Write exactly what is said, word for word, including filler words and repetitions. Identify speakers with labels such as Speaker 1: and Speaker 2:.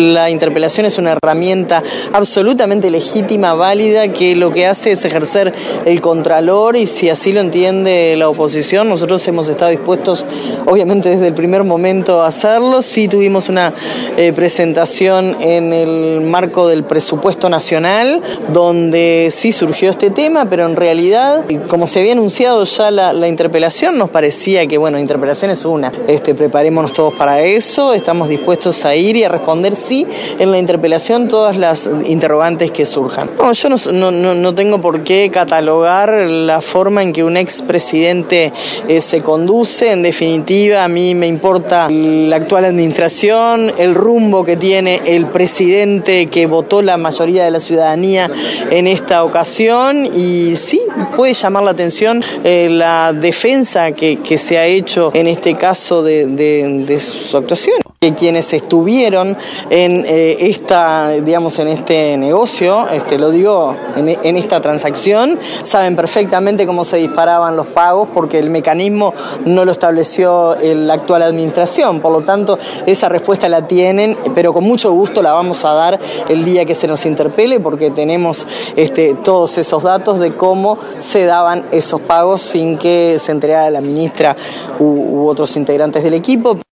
Speaker 1: La interpelación es una herramienta absolutamente legítima, válida, que lo que hace es ejercer el contralor, y si así lo entiende la oposición, nosotros hemos estado dispuestos, obviamente desde el primer momento, a hacerlo. Sí tuvimos una eh, presentación en el marco del presupuesto nacional, donde sí surgió este tema, pero en realidad, como se había anunciado ya la, la interpelación, nos parecía que, bueno, interpelación es una, este, preparémonos todos para eso, estamos dispuestos a ir y a responder sí en la interpelación todas las interrogantes que surjan. No, yo no, no, no tengo por qué catalogar la forma en que un expresidente eh, se conduce. En definitiva, a mí me importa la actual administración, el rumbo que tiene el presidente que votó la mayoría de la ciudadanía en esta ocasión, y sí, puede llamar la atención eh, la defensa que, que se ha hecho en este caso de, de, de su actuación. Que quienes estuvieron en eh, esta, digamos, en este negocio, este, lo digo, en, en esta transacción, saben perfectamente cómo se disparaban los pagos, porque el mecanismo no lo estableció la actual administración. Por lo tanto, esa respuesta la tienen, pero con mucho gusto la vamos a dar el día que se nos interpele, porque tenemos este, todos esos datos de cómo se daban esos pagos sin que se enterara la ministra u, u otros integrantes del equipo.